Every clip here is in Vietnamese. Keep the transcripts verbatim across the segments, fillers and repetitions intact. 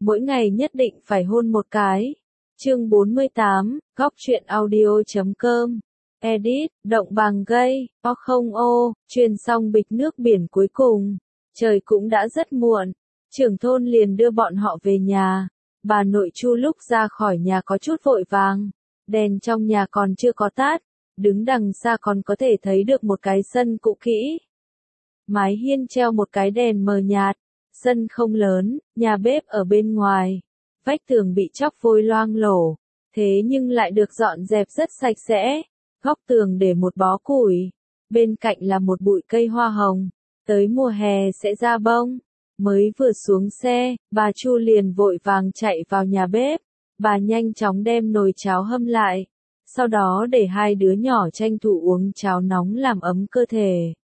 mỗi ngày nhất định phải hôn một cái. Chương bốn mươi tám, góc truyện audio chấm com. Edit, động bằng gây, o không ô, truyền xong bịch nước biển cuối cùng. Trời cũng đã rất muộn. Trưởng thôn liền đưa bọn họ về nhà. Bà nội Chu lúc ra khỏi nhà có chút vội vàng. Đèn trong nhà còn chưa có tắt. Đứng đằng xa còn có thể thấy được một cái sân cũ kỹ. Mái hiên treo một cái đèn mờ nhạt. Sân không lớn, nhà bếp ở bên ngoài. Vách tường bị chóc vôi loang lổ. Thế nhưng lại được dọn dẹp rất sạch sẽ. Góc tường để một bó củi. Bên cạnh là một bụi cây hoa hồng. Tới mùa hè sẽ ra bông. Mới vừa xuống xe, bà Chu liền vội vàng chạy vào nhà bếp. Bà nhanh chóng đem nồi cháo hâm lại. Sau đó để hai đứa nhỏ tranh thủ uống cháo nóng làm ấm cơ thể.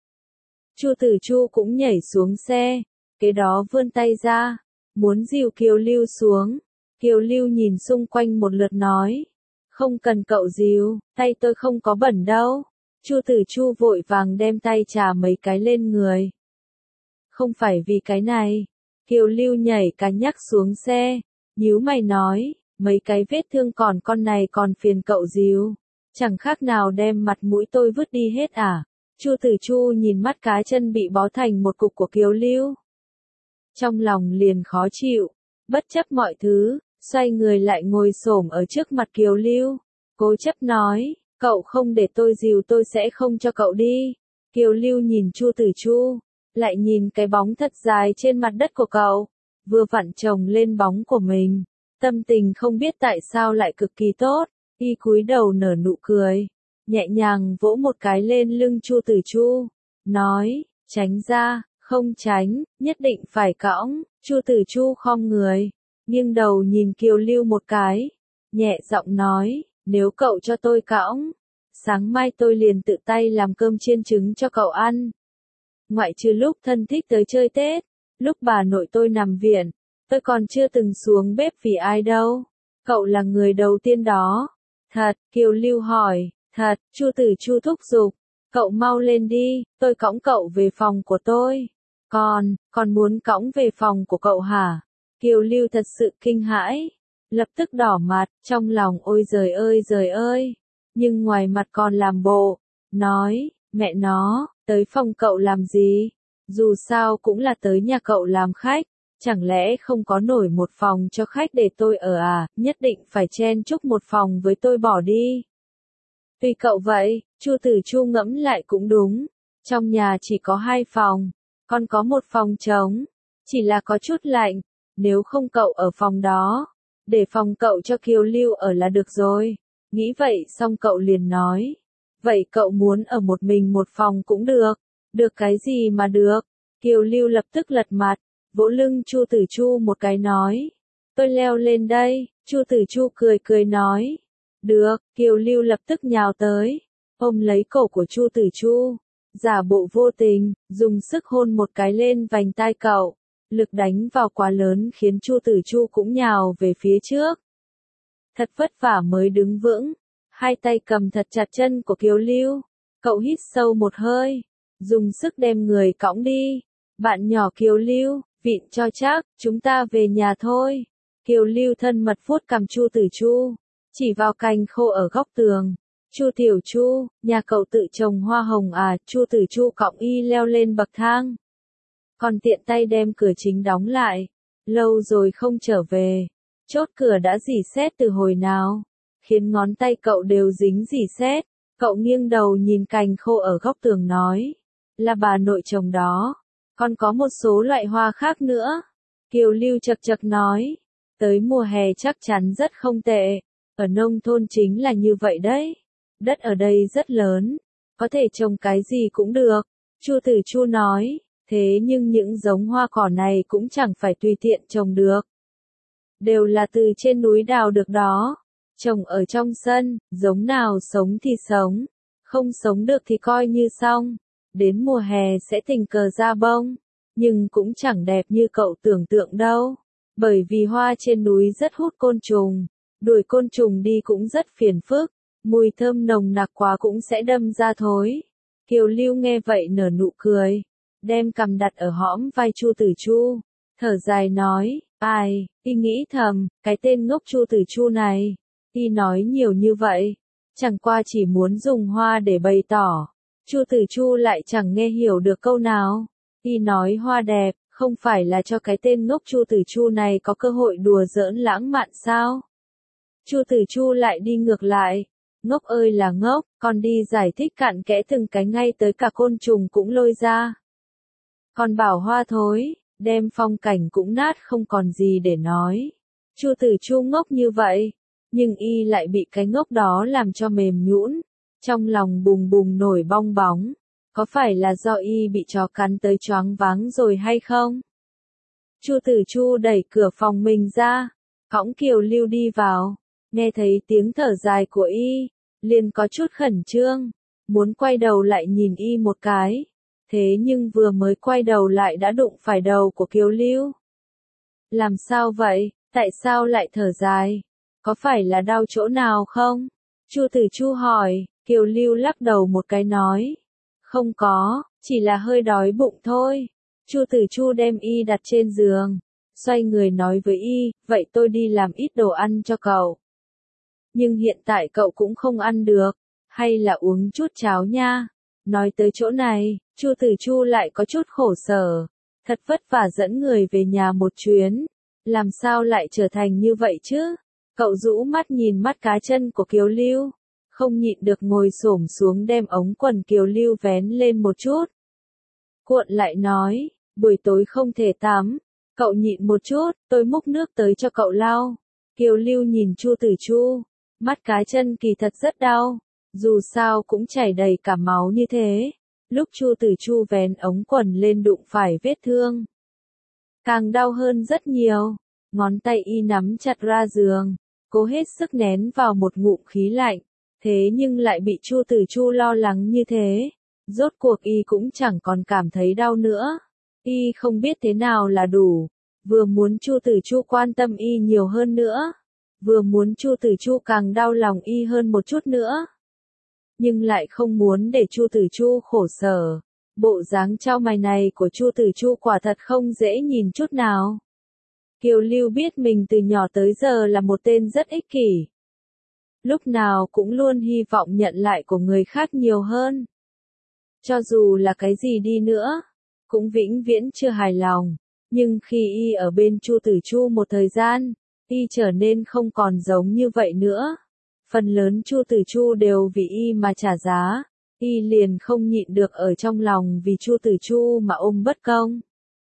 Chu Tử Chu cũng nhảy xuống xe. Kế đó vươn tay ra. Muốn dìu Kiều Lưu xuống. Kiều Lưu nhìn xung quanh một lượt nói. Không cần cậu dìu, tay tôi không có bẩn đâu. Chu Tử Chu vội vàng đem tay chà mấy cái lên người. Không phải vì cái này. Kiều Lưu nhảy cả nhắc xuống xe. Nhíu mày nói, mấy cái vết thương còn con này còn phiền cậu dìu. Chẳng khác nào đem mặt mũi tôi vứt đi hết à. Chu Tử Chu nhìn mắt cá chân bị bó thành một cục của Kiều Lưu. Trong lòng liền khó chịu. Bất chấp mọi thứ, xoay người lại ngồi xổm ở trước mặt Kiều Lưu. Cố chấp nói, cậu không để tôi dìu tôi sẽ không cho cậu đi. Kiều Lưu nhìn Chu Tử Chu, lại nhìn cái bóng thật dài trên mặt đất của cậu, vừa vặn chồng lên bóng của mình. Tâm tình không biết tại sao lại cực kỳ tốt, y cúi đầu nở nụ cười, nhẹ nhàng vỗ một cái lên lưng Chu Tử Chu, nói, tránh ra, không tránh, nhất định phải cõng. Chu Tử Chu khom người, nghiêng đầu nhìn Kiều Lưu một cái, nhẹ giọng nói, nếu cậu cho tôi cõng, sáng mai tôi liền tự tay làm cơm chiên trứng cho cậu ăn. Ngoại trừ lúc thân thích tới chơi Tết, lúc bà nội tôi nằm viện, tôi còn chưa từng xuống bếp vì ai đâu. Cậu là người đầu tiên đó. Thật, Kiều Lưu hỏi, thật, Chu Tử Chu thúc giục, cậu mau lên đi, tôi cõng cậu về phòng của tôi. Còn, còn muốn cõng về phòng của cậu hả? Kiều Lưu thật sự kinh hãi, lập tức đỏ mặt, trong lòng ôi giời ơi giời ơi, nhưng ngoài mặt còn làm bộ, nói, mẹ nó, tới phòng cậu làm gì? Dù sao cũng là tới nhà cậu làm khách, chẳng lẽ không có nổi một phòng cho khách để tôi ở à, nhất định phải chen chúc một phòng với tôi bỏ đi. Tùy cậu vậy, Chu Tử Chu ngẫm lại cũng đúng, trong nhà chỉ có hai phòng, còn có một phòng trống, chỉ là có chút lạnh, nếu không cậu ở phòng đó, để phòng cậu cho Kiều Lưu ở là được rồi. Nghĩ vậy xong cậu liền nói, vậy cậu muốn ở một mình một phòng cũng được, được cái gì mà được. Kiều Lưu lập tức lật mặt, vỗ lưng Chu Tử Chu một cái nói, tôi leo lên đây. Chu Tử Chu cười cười nói, được. Kiều Lưu lập tức nhào tới, ôm lấy cổ của Chu Tử Chu, giả bộ vô tình, dùng sức hôn một cái lên vành tai cậu, lực đánh vào quá lớn khiến Chu Tử Chu cũng nhào về phía trước. Thật vất vả mới đứng vững, hai tay cầm thật chặt chân của Kiều Lưu, cậu hít sâu một hơi, dùng sức đem người cõng đi. Bạn nhỏ Kiều Lưu, vịn cho chắc, chúng ta về nhà thôi. Kiều Lưu thân mật vuốt cằm Chu Tử Chu, chỉ vào cành khô ở góc tường. Chu Tiểu Chu, nhà cậu tự trồng hoa hồng à? Chu Tử Chu cõng y leo lên bậc thang, còn tiện tay đem cửa chính đóng lại. Lâu rồi không trở về, chốt cửa đã rỉ sét từ hồi nào, khiến ngón tay cậu đều dính rỉ sét. Cậu nghiêng đầu nhìn cành khô ở góc tường nói, là bà nội trồng đó, còn có một số loại hoa khác nữa. Kiều Lưu chật chật nói, tới mùa hè chắc chắn rất không tệ, ở nông thôn chính là như vậy đấy. Đất ở đây rất lớn, có thể trồng cái gì cũng được. Chu Tử Chu nói, thế nhưng những giống hoa cỏ này cũng chẳng phải tùy tiện trồng được. Đều là từ trên núi đào được đó. Trồng ở trong sân, giống nào sống thì sống, không sống được thì coi như xong. Đến mùa hè sẽ tình cờ ra bông, nhưng cũng chẳng đẹp như cậu tưởng tượng đâu. Bởi vì hoa trên núi rất hút côn trùng, đuổi côn trùng đi cũng rất phiền phức, mùi thơm nồng nặc quá cũng sẽ đâm ra thối. Kiều Lưu nghe vậy nở nụ cười, đem cằm đặt ở hõm vai Chu Tử Chu, thở dài nói, Ai, y nghĩ thầm, cái tên ngốc Chu Tử Chu này, y nói nhiều như vậy, chẳng qua chỉ muốn dùng hoa để bày tỏ. Chu Tử Chu lại chẳng nghe hiểu được câu nào. Y nói hoa đẹp, không phải là cho cái tên ngốc Chu Tử Chu này có cơ hội đùa giỡn lãng mạn sao? Chu Tử Chu lại đi ngược lại. Ngốc ơi là ngốc, còn đi giải thích cặn kẽ từng cái ngay tới cả côn trùng cũng lôi ra. Còn bảo hoa thối, đem phong cảnh cũng nát không còn gì để nói. Chu Tử Chu ngốc như vậy, nhưng y lại bị cái ngốc đó làm cho mềm nhũn, trong lòng bùng bùng nổi bong bóng. Có phải là do y bị chó cắn tới choáng váng rồi hay không? Chu Tử Chu đẩy cửa phòng mình ra, cõng Kiều Lưu đi vào, nghe thấy tiếng thở dài của y, liền có chút khẩn trương, muốn quay đầu lại nhìn y một cái. Thế nhưng vừa mới quay đầu lại đã đụng phải đầu của Kiều Lưu. Làm sao vậy, tại sao lại thở dài? Có phải là đau chỗ nào không? Chu Tử Chu hỏi, Kiều Lưu lắc đầu một cái nói. Không có, chỉ là hơi đói bụng thôi. Chu Tử Chu đem y đặt trên giường, xoay người nói với y, vậy tôi đi làm ít đồ ăn cho cậu. Nhưng hiện tại cậu cũng không ăn được, hay là uống chút cháo nha. Nói tới chỗ này, Chu Tử Chu lại có chút khổ sở, thật vất vả dẫn người về nhà một chuyến, làm sao lại trở thành như vậy chứ? Cậu rũ mắt nhìn mắt cá chân của Kiều Lưu, không nhịn được ngồi xổm xuống đem ống quần Kiều Lưu vén lên một chút. Cuộn lại nói, buổi tối không thể tắm, cậu nhịn một chút, tôi múc nước tới cho cậu lau. Kiều Lưu nhìn Chu Tử Chu, mắt cá chân kỳ thật rất đau, dù sao cũng chảy đầy cả máu như thế. Lúc Chu Tử Chu vén ống quần lên đụng phải vết thương, càng đau hơn rất nhiều. Ngón tay y nắm chặt ra giường, cố hết sức nén vào một ngụm khí lạnh, thế nhưng lại bị Chu Tử Chu lo lắng như thế. Rốt cuộc y cũng chẳng còn cảm thấy đau nữa. Y không biết thế nào là đủ, vừa muốn Chu Tử Chu quan tâm y nhiều hơn nữa, vừa muốn Chu Tử Chu càng đau lòng y hơn một chút nữa. Nhưng lại không muốn để Chu Tử Chu khổ sở. Bộ dáng chau mày này của Chu Tử Chu quả thật không dễ nhìn chút nào. Kiều Lưu biết mình từ nhỏ tới giờ là một tên rất ích kỷ. Lúc nào cũng luôn hy vọng nhận lại của người khác nhiều hơn. Cho dù là cái gì đi nữa, cũng vĩnh viễn chưa hài lòng. Nhưng khi y ở bên Chu Tử Chu một thời gian, y trở nên không còn giống như vậy nữa. Phần lớn Chu Tử Chu đều vì y mà trả giá, y liền không nhịn được ở trong lòng vì Chu Tử Chu mà ôm bất công.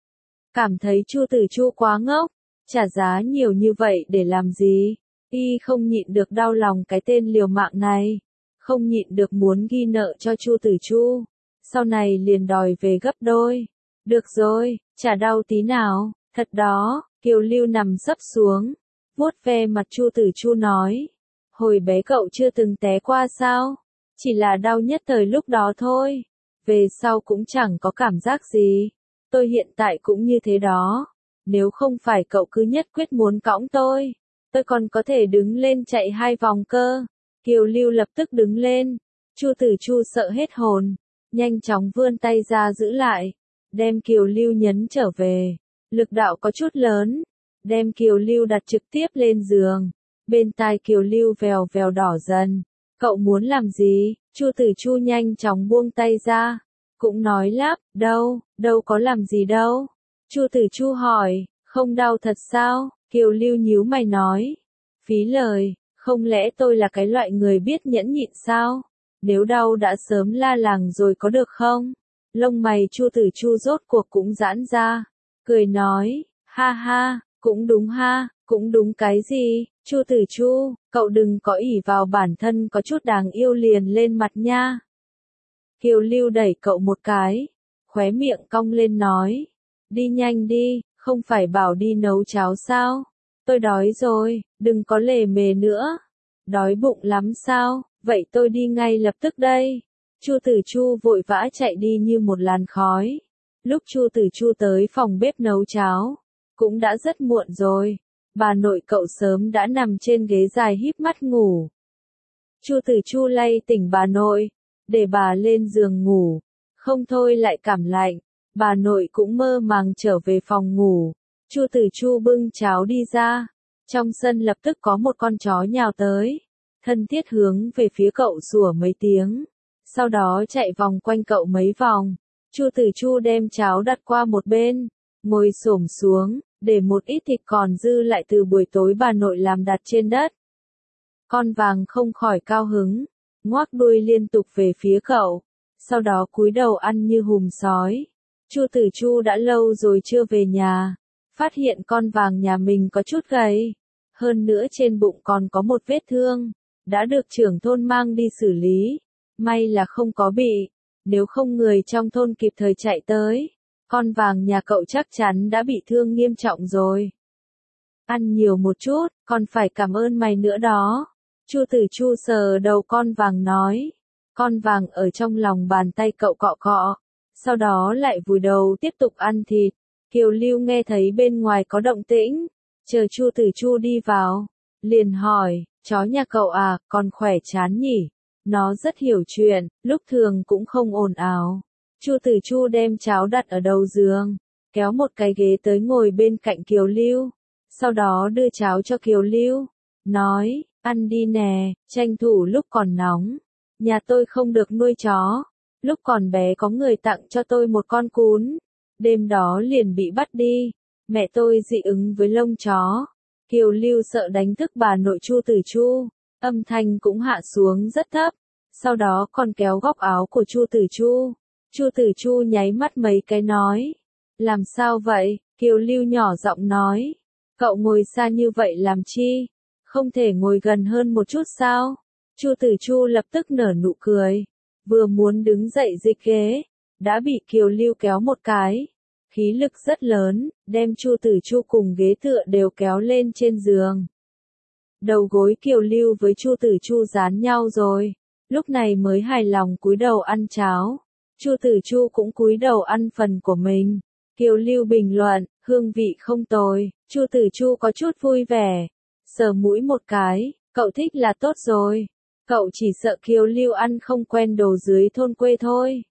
Cảm thấy Chu Tử Chu quá ngốc, trả giá nhiều như vậy để làm gì? Y không nhịn được đau lòng cái tên liều mạng này, không nhịn được muốn ghi nợ cho Chu Tử Chu, sau này liền đòi về gấp đôi. Được rồi, chả đau tí nào, thật đó. Kiều Lưu nằm sấp xuống, vuốt ve mặt Chu Tử Chu nói, hồi bé cậu chưa từng té qua sao? Chỉ là đau nhất thời lúc đó thôi, về sau cũng chẳng có cảm giác gì. Tôi hiện tại cũng như thế đó, nếu không phải cậu cứ nhất quyết muốn cõng tôi, tôi còn có thể đứng lên chạy hai vòng cơ. Kiều Lưu lập tức đứng lên, Chu Tử Chu sợ hết hồn, nhanh chóng vươn tay ra giữ lại, đem Kiều Lưu nhấn trở về. Lực đạo có chút lớn, đem Kiều Lưu đặt trực tiếp lên giường. Bên tai Kiều Lưu vèo vèo đỏ dần. Cậu muốn làm gì? Chu Tử Chu nhanh chóng buông tay ra, cũng nói lắp, đâu, đâu có làm gì đâu. Chu Tử Chu hỏi, không đau thật sao? Kiều Lưu nhíu mày nói, phí lời, không lẽ tôi là cái loại người biết nhẫn nhịn sao? Nếu đau đã sớm la làng rồi có được không? Lông mày Chu Tử Chu rốt cuộc cũng giãn ra, cười nói, ha ha, cũng đúng ha, cũng đúng cái gì? Chu Tử Chu, cậu đừng có ỷ vào bản thân có chút đáng yêu liền lên mặt nha. Kiều Lưu đẩy cậu một cái, khóe miệng cong lên nói, đi nhanh đi, không phải bảo đi nấu cháo sao? Tôi đói rồi, đừng có lề mề nữa. Đói bụng lắm sao? Vậy tôi đi ngay lập tức đây. Chu Tử Chu vội vã chạy đi như một làn khói. Lúc Chu Tử Chu tới phòng bếp nấu cháo, cũng đã rất muộn rồi. Bà nội cậu sớm đã nằm trên ghế dài híp mắt ngủ. Chu Tử Chu lay tỉnh bà nội, để bà lên giường ngủ, không thôi lại cảm lạnh. Bà nội cũng mơ màng trở về phòng ngủ, Chu Tử Chu bưng cháo đi ra. Trong sân lập tức có một con chó nhào tới. Thân thiết hướng về phía cậu sủa mấy tiếng. Sau đó chạy vòng quanh cậu mấy vòng. Chu Tử Chu đem cháo đặt qua một bên. Ngồi xổm xuống, để một ít thịt còn dư lại từ buổi tối bà nội làm đặt trên đất. Con vàng không khỏi cao hứng. Ngoác đuôi liên tục về phía cậu. Sau đó cúi đầu ăn như hùm sói. Chu Tử Chu đã lâu rồi chưa về nhà. Phát hiện con vàng nhà mình có chút gầy. Hơn nữa trên bụng còn có một vết thương. Đã được trưởng thôn mang đi xử lý. May là không có bị. Nếu không người trong thôn kịp thời chạy tới. Con vàng nhà cậu chắc chắn đã bị thương nghiêm trọng rồi. Ăn nhiều một chút, còn phải cảm ơn mày nữa đó. Chu Tử Chu sờ đầu con vàng nói. Con vàng ở trong lòng bàn tay cậu cọ cọ. Sau đó lại vùi đầu tiếp tục ăn thịt. Kiều Lưu nghe thấy bên ngoài có động tĩnh. Chờ Chu Tử Chu đi vào. Liền hỏi, chó nhà cậu à, còn khỏe chán nhỉ? Nó rất hiểu chuyện, lúc thường cũng không ồn ào. Chu Tử Chu đem cháo đặt ở đầu giường. Kéo một cái ghế tới ngồi bên cạnh Kiều Lưu. Sau đó đưa cháo cho Kiều Lưu. Nói, ăn đi nè, tranh thủ lúc còn nóng. Nhà tôi không được nuôi chó. Lúc còn bé có người tặng cho tôi một con cún. Đêm đó liền bị bắt đi. Mẹ tôi dị ứng với lông chó. Kiều Lưu sợ đánh thức bà nội Chu Tử Chu. Âm thanh cũng hạ xuống rất thấp. Sau đó còn kéo góc áo của Chu Tử Chu. Chu Tử Chu nháy mắt mấy cái nói. Làm sao vậy? Kiều Lưu nhỏ giọng nói. Cậu ngồi xa như vậy làm chi? Không thể ngồi gần hơn một chút sao? Chu Tử Chu lập tức nở nụ cười. Vừa muốn đứng dậy dịch ghế. Đã bị Kiều Lưu kéo một cái. Khí lực rất lớn, đem Chu Tử Chu cùng ghế tựa đều kéo lên trên giường. Đầu gối Kiều Lưu với Chu Tử Chu dán nhau rồi. Lúc này mới hài lòng cúi đầu ăn cháo. Chu Tử Chu cũng cúi đầu ăn phần của mình. Kiều Lưu bình luận, hương vị không tồi. Chu Tử Chu có chút vui vẻ. Sờ mũi một cái, cậu thích là tốt rồi. Cậu chỉ sợ Kiều Lưu ăn không quen đồ dưới thôn quê thôi.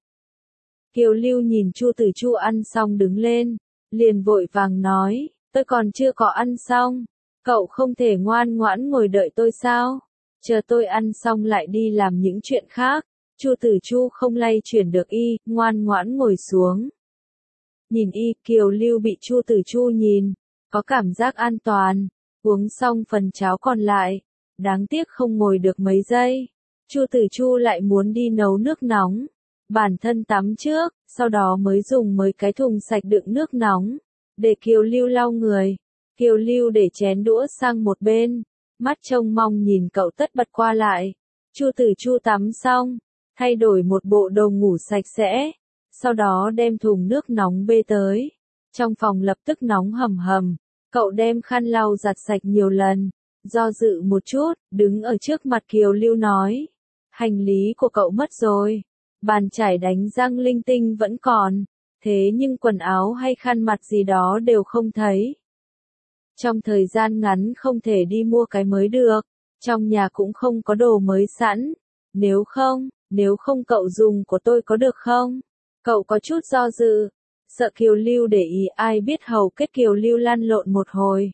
Kiều Lưu nhìn Chu Tử Chu ăn xong đứng lên. Liền vội vàng nói, tôi còn chưa có ăn xong. Cậu không thể ngoan ngoãn ngồi đợi tôi sao? Chờ tôi ăn xong lại đi làm những chuyện khác. Chu Tử Chu không lay chuyển được y, ngoan ngoãn ngồi xuống. Nhìn y, Kiều Lưu bị Chu Tử Chu nhìn, có cảm giác an toàn. Uống xong phần cháo còn lại, đáng tiếc không ngồi được mấy giây. Chu Tử Chu lại muốn đi nấu nước nóng. Bản thân tắm trước, sau đó mới dùng mấy cái thùng sạch đựng nước nóng. Để Kiều Lưu lau người. Kiều Lưu để chén đũa sang một bên. Mắt trông mong nhìn cậu tất bật qua lại. Chu Tử Chu tắm xong. Thay đổi một bộ đồ ngủ sạch sẽ. Sau đó đem thùng nước nóng bê tới. Trong phòng lập tức nóng hầm hầm. Cậu đem khăn lau giặt sạch nhiều lần. Do dự một chút, đứng ở trước mặt Kiều Lưu nói. Hành lý của cậu mất rồi. Bàn chải đánh răng linh tinh vẫn còn. Thế nhưng quần áo hay khăn mặt gì đó đều không thấy. Trong thời gian ngắn không thể đi mua cái mới được. Trong nhà cũng không có đồ mới sẵn. Nếu không, nếu không cậu dùng của tôi có được không? Cậu có chút do dự. Sợ Kiều Lưu để ý ai biết hầu kết Kiều Lưu lăn lộn một hồi.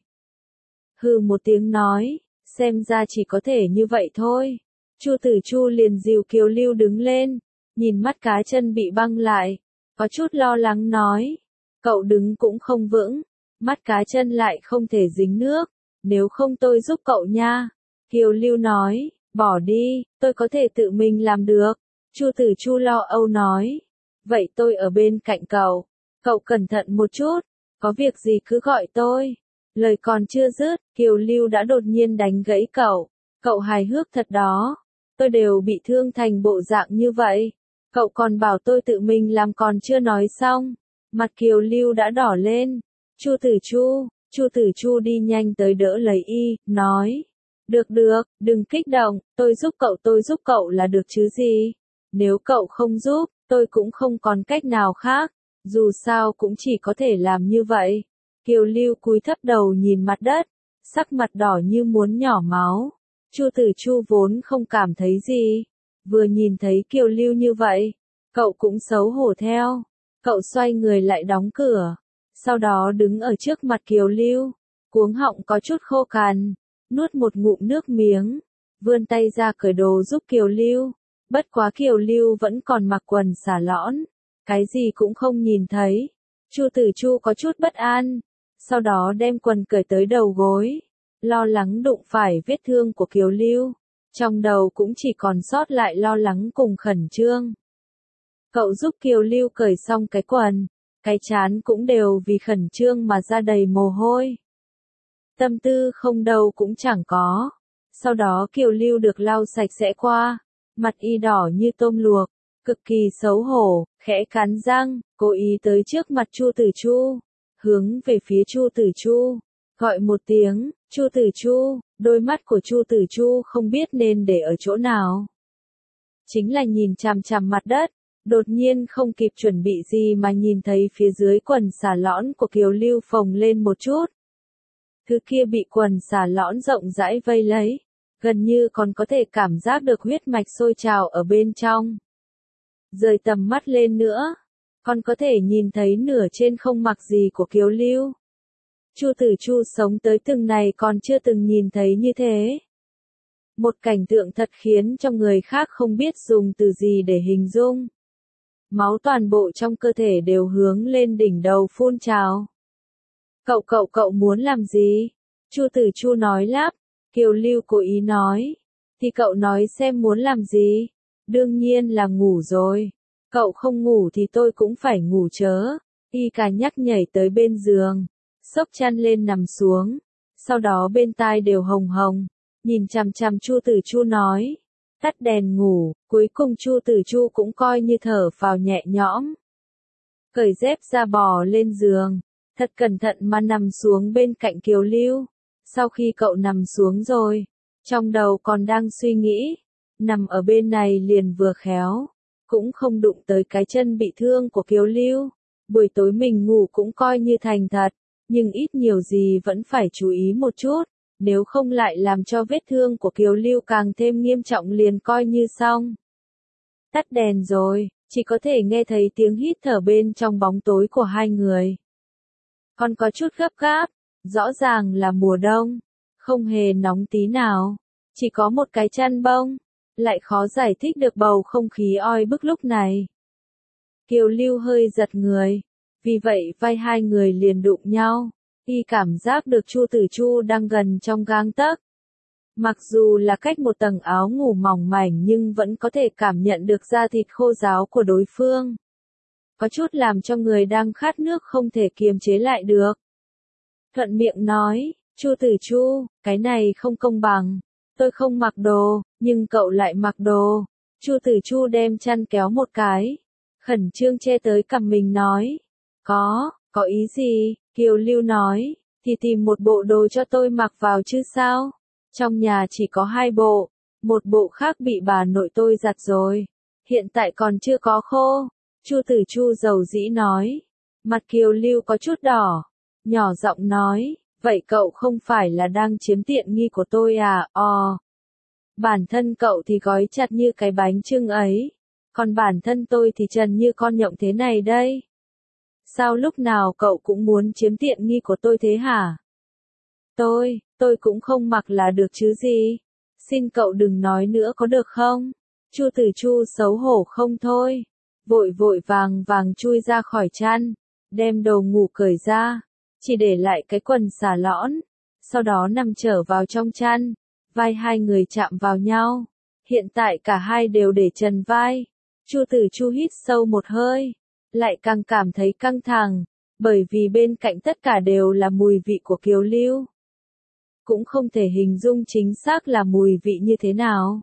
Hừ một tiếng nói, xem ra chỉ có thể như vậy thôi. Chu Tử Chu liền dìu Kiều Lưu đứng lên, nhìn mắt cá chân bị băng lại, có chút lo lắng nói. Cậu đứng cũng không vững, mắt cá chân lại không thể dính nước, nếu không tôi giúp cậu nha. Kiều Lưu nói, bỏ đi, tôi có thể tự mình làm được. Chu Tử Chu lo âu nói, vậy tôi ở bên cạnh cậu, cậu cẩn thận một chút, có việc gì cứ gọi tôi. Lời còn chưa dứt, Kiều Lưu đã đột nhiên đánh gãy cậu, cậu hài hước thật đó, tôi đều bị thương thành bộ dạng như vậy, cậu còn bảo tôi tự mình làm còn chưa nói xong, mặt Kiều Lưu đã đỏ lên. Chu Tử Chu, Chu Tử Chu đi nhanh tới đỡ lấy y, nói, được được, đừng kích động, tôi giúp cậu tôi giúp cậu là được chứ gì, nếu cậu không giúp, tôi cũng không còn cách nào khác, dù sao cũng chỉ có thể làm như vậy. Kiều Lưu cúi thấp đầu nhìn mặt đất, sắc mặt đỏ như muốn nhỏ máu. Chu Tử Chu vốn không cảm thấy gì, vừa nhìn thấy Kiều Lưu như vậy, cậu cũng xấu hổ theo. Cậu xoay người lại đóng cửa, sau đó đứng ở trước mặt Kiều Lưu, cuống họng có chút khô cằn, nuốt một ngụm nước miếng, vươn tay ra cởi đồ giúp Kiều Lưu, bất quá Kiều Lưu vẫn còn mặc quần xà lõn, cái gì cũng không nhìn thấy. Chu Tử Chu có chút bất an, sau đó đem quần cởi tới đầu gối, lo lắng đụng phải vết thương của Kiều Lưu, trong đầu cũng chỉ còn sót lại lo lắng cùng khẩn trương. Cậu giúp Kiều Lưu cởi xong cái quần, cái trán cũng đều vì khẩn trương mà ra đầy mồ hôi. Tâm tư không đâu cũng chẳng có. Sau đó Kiều Lưu được lau sạch sẽ qua, mặt y đỏ như tôm luộc, cực kỳ xấu hổ, khẽ cắn răng, cố ý tới trước mặt Chu Tử Chu, hướng về phía Chu Tử Chu, gọi một tiếng, Chu Tử Chu, đôi mắt của Chu Tử Chu không biết nên để ở chỗ nào. Chính là nhìn chằm chằm mặt đất, đột nhiên không kịp chuẩn bị gì mà nhìn thấy phía dưới quần xà lõn của Kiều Lưu phồng lên một chút. Thứ kia bị quần xà lõn rộng rãi vây lấy, gần như còn có thể cảm giác được huyết mạch sôi trào ở bên trong. Rời tầm mắt lên nữa, còn có thể nhìn thấy nửa trên không mặc gì của Kiều Lưu. Chu Tử Chu sống tới từng này còn chưa từng nhìn thấy như thế. Một cảnh tượng thật khiến cho người khác không biết dùng từ gì để hình dung. Máu toàn bộ trong cơ thể đều hướng lên đỉnh đầu phun trào. Cậu cậu cậu muốn làm gì? Chu Tử Chu nói lắp, Kiều Lưu cố ý nói. Thì cậu nói xem muốn làm gì? Đương nhiên là ngủ rồi. Cậu không ngủ thì tôi cũng phải ngủ chớ. Y cả nhắc nhảy tới bên giường, xốc chăn lên nằm xuống. Sau đó bên tai đều hồng hồng, nhìn chằm chằm Chu Tử Chu nói. Tắt đèn ngủ, cuối cùng Chu Tử Chu cũng coi như thở phào nhẹ nhõm. Cởi dép ra bò lên giường, thật cẩn thận mà nằm xuống bên cạnh Kiều Lưu. Sau khi cậu nằm xuống rồi, trong đầu còn đang suy nghĩ, nằm ở bên này liền vừa khéo, cũng không đụng tới cái chân bị thương của Kiều Lưu. Buổi tối mình ngủ cũng coi như thành thật, nhưng ít nhiều gì vẫn phải chú ý một chút, nếu không lại làm cho vết thương của Kiều Lưu càng thêm nghiêm trọng liền coi như xong. Tắt đèn rồi, chỉ có thể nghe thấy tiếng hít thở bên trong bóng tối của hai người. Còn có chút gấp gáp, rõ ràng là mùa đông, không hề nóng tí nào, chỉ có một cái chăn bông, lại khó giải thích được bầu không khí oi bức lúc này. Kiều Lưu hơi giật người, vì vậy vai hai người liền đụng nhau, y cảm giác được Chu Tử Chu đang gần trong gang tấc. Mặc dù là cách một tầng áo ngủ mỏng mảnh nhưng vẫn có thể cảm nhận được da thịt khô ráo của đối phương. Có chút làm cho người đang khát nước không thể kiềm chế lại được. Thuận miệng nói, Chu Tử Chu, cái này không công bằng. Tôi không mặc đồ, nhưng cậu lại mặc đồ. Chu Tử Chu đem chăn kéo một cái, khẩn trương che tới cằm mình nói. Có, có ý gì? Kiều Lưu nói, thì tìm một bộ đồ cho tôi mặc vào chứ sao? Trong nhà chỉ có hai bộ, một bộ khác bị bà nội tôi giặt rồi, hiện tại còn chưa có khô. Chu Tử Chu dầu dĩ nói, mặt Kiều Lưu có chút đỏ, nhỏ giọng nói, vậy cậu không phải là đang chiếm tiện nghi của tôi à, ò. Bản thân cậu thì gói chặt như cái bánh chưng ấy, còn bản thân tôi thì trần như con nhộng thế này đây. Sao lúc nào cậu cũng muốn chiếm tiện nghi của tôi thế hả? Tôi, tôi cũng không mặc là được chứ gì. Xin cậu đừng nói nữa có được không? Chu Tử Chu xấu hổ không thôi. Vội vội vàng vàng chui ra khỏi chăn, đem đồ ngủ cởi ra, chỉ để lại cái quần xà lõn. Sau đó nằm trở vào trong chăn, vai hai người chạm vào nhau. Hiện tại cả hai đều để trần vai. Chu Tử Chu hít sâu một hơi, lại càng cảm thấy căng thẳng, bởi vì bên cạnh tất cả đều là mùi vị của Kiều Lưu. Cũng không thể hình dung chính xác là mùi vị như thế nào.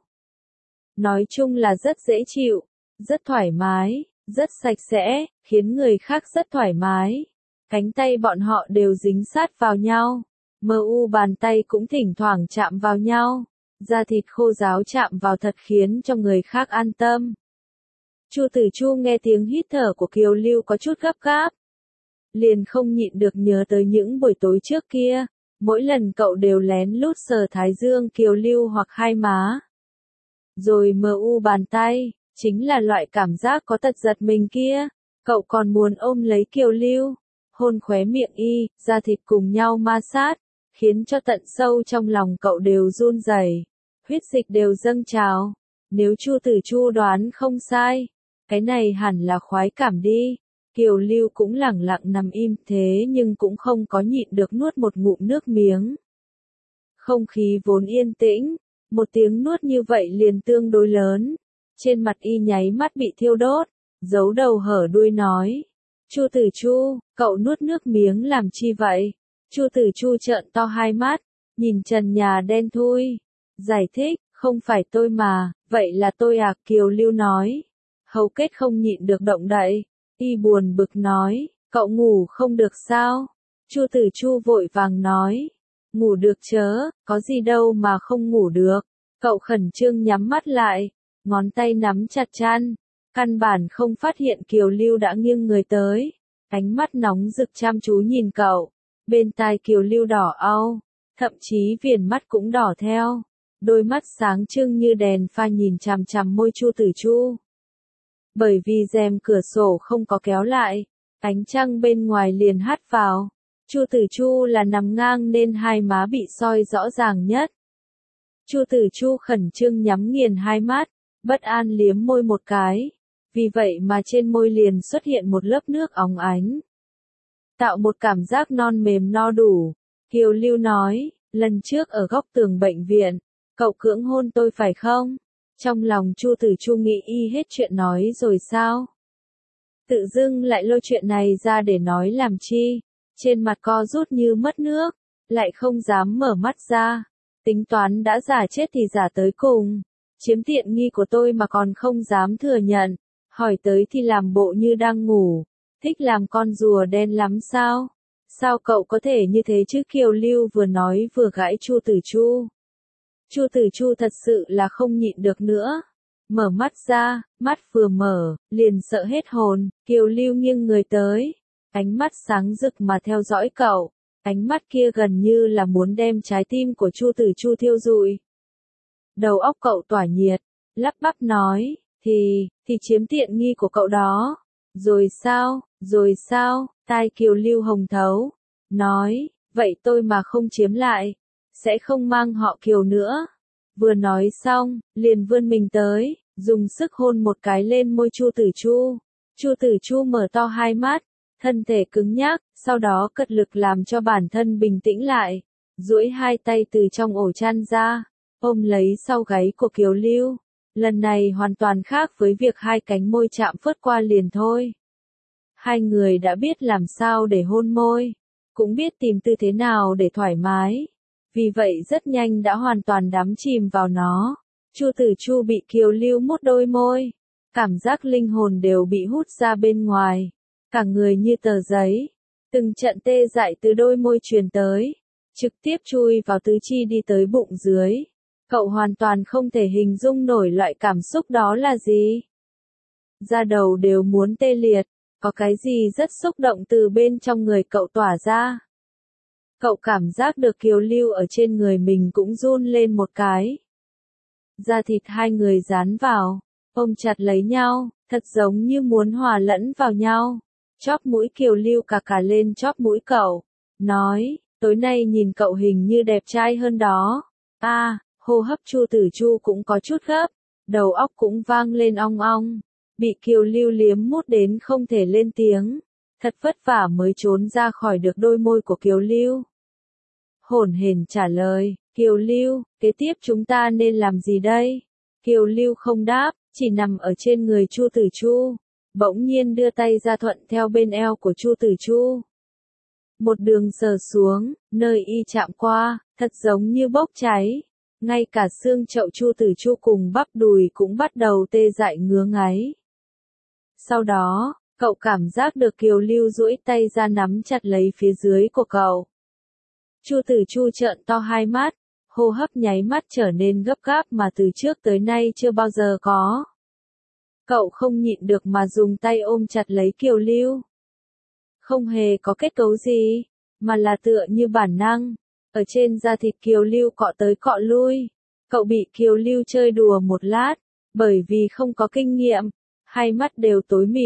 Nói chung là rất dễ chịu, rất thoải mái, rất sạch sẽ, khiến người khác rất thoải mái. Cánh tay bọn họ đều dính sát vào nhau, mờ u bàn tay cũng thỉnh thoảng chạm vào nhau, da thịt khô ráo chạm vào thật khiến cho người khác an tâm. Chu Tử Chu nghe tiếng hít thở của Kiều Lưu có chút gấp gáp, liền không nhịn được nhớ tới những buổi tối trước kia, mỗi lần cậu đều lén lút sờ thái dương Kiều Lưu hoặc hai má. Rồi mờ u bàn tay, chính là loại cảm giác có tật giật mình kia, cậu còn muốn ôm lấy Kiều Lưu, hôn khóe miệng y, da thịt cùng nhau ma sát, khiến cho tận sâu trong lòng cậu đều run rẩy, huyết dịch đều dâng trào. Nếu Chu Tử Chu đoán không sai, cái này hẳn là khoái cảm đi. Kiều Lưu cũng lẳng lặng nằm im thế nhưng cũng không có nhịn được nuốt một ngụm nước miếng. Không khí vốn yên tĩnh, một tiếng nuốt như vậy liền tương đối lớn. Trên mặt y nháy mắt bị thiêu đốt, giấu đầu hở đuôi nói. Chu Tử Chu, cậu nuốt nước miếng làm chi vậy? Chu Tử Chu trợn to hai mắt, nhìn trần nhà đen thui. Giải thích, không phải tôi mà, vậy là tôi à, Kiều Lưu nói. Hầu Kết không nhịn được động đậy, y buồn bực nói, cậu ngủ không được sao? Chu Tử Chu vội vàng nói, ngủ được chớ, có gì đâu mà không ngủ được. Cậu khẩn trương nhắm mắt lại, ngón tay nắm chặt chăn, căn bản không phát hiện Kiều Lưu đã nghiêng người tới, ánh mắt nóng rực chăm chú nhìn cậu, bên tai Kiều Lưu đỏ au, thậm chí viền mắt cũng đỏ theo, đôi mắt sáng trưng như đèn pha nhìn chằm chằm môi Chu Tử Chu. Bởi vì rèm cửa sổ không có kéo lại, ánh trăng bên ngoài liền hắt vào, Chu Tử Chu là nằm ngang nên hai má bị soi rõ ràng nhất. Chu Tử Chu khẩn trương nhắm nghiền hai mắt, bất an liếm môi một cái, vì vậy mà trên môi liền xuất hiện một lớp nước óng ánh. Tạo một cảm giác non mềm no đủ, Kiều Lưu nói, lần trước ở góc tường bệnh viện, cậu cưỡng hôn tôi phải không? Trong lòng Chu Tử Chu nghĩ y hết chuyện nói rồi sao? Tự dưng lại lôi chuyện này ra để nói làm chi? Trên mặt co rút như mất nước, lại không dám mở mắt ra. Tính toán đã giả chết thì giả tới cùng. Chiếm tiện nghi của tôi mà còn không dám thừa nhận. Hỏi tới thì làm bộ như đang ngủ. Thích làm con rùa đen lắm sao? Sao cậu có thể như thế chứ? Kiều Lưu vừa nói vừa gãi Chu Tử Chu. Chu Tử Chu thật sự là không nhịn được nữa. Mở mắt ra, mắt vừa mở, liền sợ hết hồn. Kiều Lưu nghiêng người tới, ánh mắt sáng rực mà theo dõi cậu. Ánh mắt kia gần như là muốn đem trái tim của Chu Tử Chu thiêu rụi. Đầu óc cậu tỏa nhiệt, lắp bắp nói, thì, thì chiếm tiện nghi của cậu đó. Rồi sao, rồi sao, tai Kiều Lưu hồng thấu, nói, vậy tôi mà không chiếm lại, sẽ không mang họ Kiều nữa. Vừa nói xong, liền vươn mình tới, dùng sức hôn một cái lên môi Chu Tử Chu. Chu Tử Chu mở to hai mắt, thân thể cứng nhắc, sau đó cật lực làm cho bản thân bình tĩnh lại, duỗi hai tay từ trong ổ chăn ra, ôm lấy sau gáy của Kiều Lưu. Lần này hoàn toàn khác với việc hai cánh môi chạm phớt qua liền thôi. Hai người đã biết làm sao để hôn môi, cũng biết tìm tư thế nào để thoải mái. Vì vậy rất nhanh đã hoàn toàn đắm chìm vào nó. Chu Tử Chu bị Kiều Lưu mút đôi môi, cảm giác linh hồn đều bị hút ra bên ngoài, cả người như tờ giấy, từng trận tê dại từ đôi môi truyền tới, trực tiếp chui vào tứ chi đi tới bụng dưới. Cậu hoàn toàn không thể hình dung nổi loại cảm xúc đó là gì. Da đầu đều muốn tê liệt, có cái gì rất xúc động từ bên trong người cậu tỏa ra. Cậu cảm giác được Kiều Lưu ở trên người mình cũng run lên một cái. Da thịt hai người dán vào, ôm chặt lấy nhau, thật giống như muốn hòa lẫn vào nhau. Chóp mũi Kiều Lưu cà cà lên chóp mũi cậu, nói, tối nay nhìn cậu hình như đẹp trai hơn đó. A, à, hô hấp Chu Tử Chu cũng có chút gấp, đầu óc cũng vang lên ong ong, bị Kiều Lưu liếm mút đến không thể lên tiếng, thật vất vả mới trốn ra khỏi được đôi môi của Kiều Lưu. Hổn hển trả lời, Kiều Lưu, kế tiếp chúng ta nên làm gì đây? Kiều Lưu không đáp, chỉ nằm ở trên người Chu Tử Chu, bỗng nhiên đưa tay ra thuận theo bên eo của Chu Tử Chu. Một đường sờ xuống, nơi y chạm qua, thật giống như bốc cháy. Ngay cả xương chậu Chu Tử Chu cùng bắp đùi cũng bắt đầu tê dại ngứa ngáy. Sau đó, cậu cảm giác được Kiều Lưu duỗi tay ra nắm chặt lấy phía dưới của cậu. Chu Tử Chu trợn to hai mắt, hô hấp nháy mắt trở nên gấp gáp mà từ trước tới nay chưa bao giờ có. Cậu không nhịn được mà dùng tay ôm chặt lấy Kiều Lưu. Không hề có kết cấu gì, mà là tựa như bản năng. Ở trên da thịt Kiều Lưu cọ tới cọ lui. Cậu bị Kiều Lưu chơi đùa một lát, bởi vì không có kinh nghiệm, hai mắt đều tối mịt,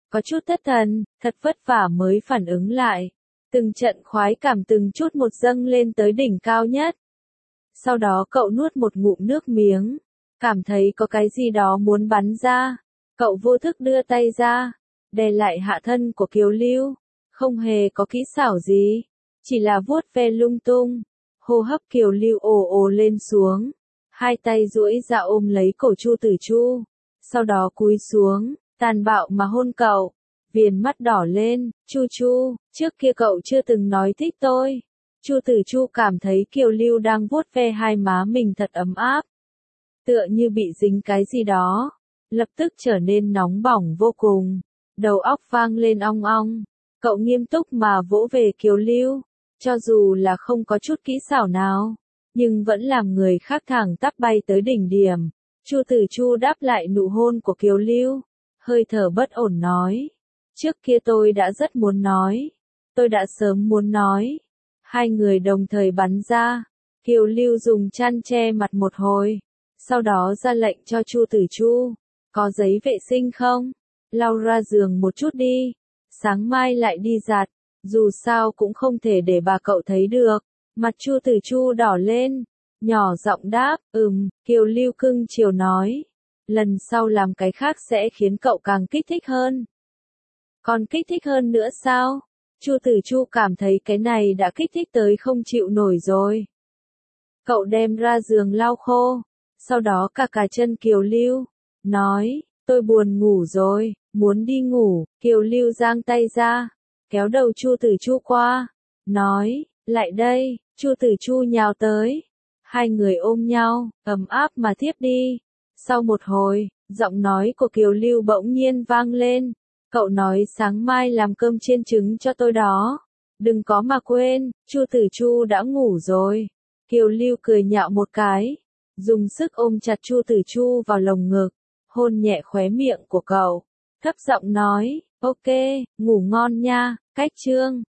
có chút thất thần, thật vất vả mới phản ứng lại. Từng trận khoái cảm từng chút một dâng lên tới đỉnh cao nhất. Sau đó cậu nuốt một ngụm nước miếng, cảm thấy có cái gì đó muốn bắn ra. Cậu vô thức đưa tay ra, đè lại hạ thân của Kiều Lưu, không hề có kỹ xảo gì, chỉ là vuốt ve lung tung. Hô hấp Kiều Lưu ồ ồ lên xuống, hai tay duỗi ra ôm lấy cổ Chu Tử Chu, sau đó cúi xuống, tàn bạo mà hôn cậu. Viền mắt đỏ lên, Chu Chu, trước kia cậu chưa từng nói thích tôi. Chu Tử Chu cảm thấy Kiều Lưu đang vuốt ve hai má mình thật ấm áp, tựa như bị dính cái gì đó, lập tức trở nên nóng bỏng vô cùng, đầu óc vang lên ong ong. Cậu nghiêm túc mà vỗ về Kiều Lưu, cho dù là không có chút kỹ xảo nào, nhưng vẫn làm người khác thẳng tắp bay tới đỉnh điểm. Chu Tử Chu đáp lại nụ hôn của Kiều Lưu, hơi thở bất ổn nói, trước kia tôi đã rất muốn nói, tôi đã sớm muốn nói. Hai người đồng thời bắn ra, Kiều Lưu dùng chăn che mặt một hồi, sau đó ra lệnh cho Chu Tử Chu, có giấy vệ sinh không? Lau ra giường một chút đi, sáng mai lại đi giặt, dù sao cũng không thể để bà cậu thấy được. Mặt Chu Tử Chu đỏ lên, nhỏ giọng đáp, ừm. Kiều Lưu cưng chiều nói, lần sau làm cái khác sẽ khiến cậu càng kích thích hơn. Còn kích thích hơn nữa sao? Chu Tử Chu cảm thấy cái này đã kích thích tới không chịu nổi rồi. Cậu đem ra giường lau khô, sau đó cà cà chân Kiều Lưu, nói, tôi buồn ngủ rồi, muốn đi ngủ. Kiều Lưu giang tay ra, kéo đầu Chu Tử Chu qua, nói, lại đây. Chu Tử Chu nhào tới, hai người ôm nhau, ấm áp mà thiếp đi. Sau một hồi, giọng nói của Kiều Lưu bỗng nhiên vang lên, cậu nói sáng mai làm cơm chiên trứng cho tôi đó, đừng có mà quên. Chu Tử Chu đã ngủ rồi. Kiều Lưu cười nhạo một cái, dùng sức ôm chặt Chu Tử Chu vào lồng ngực, hôn nhẹ khóe miệng của cậu, thấp giọng nói, ok, ngủ ngon nha. Cách chương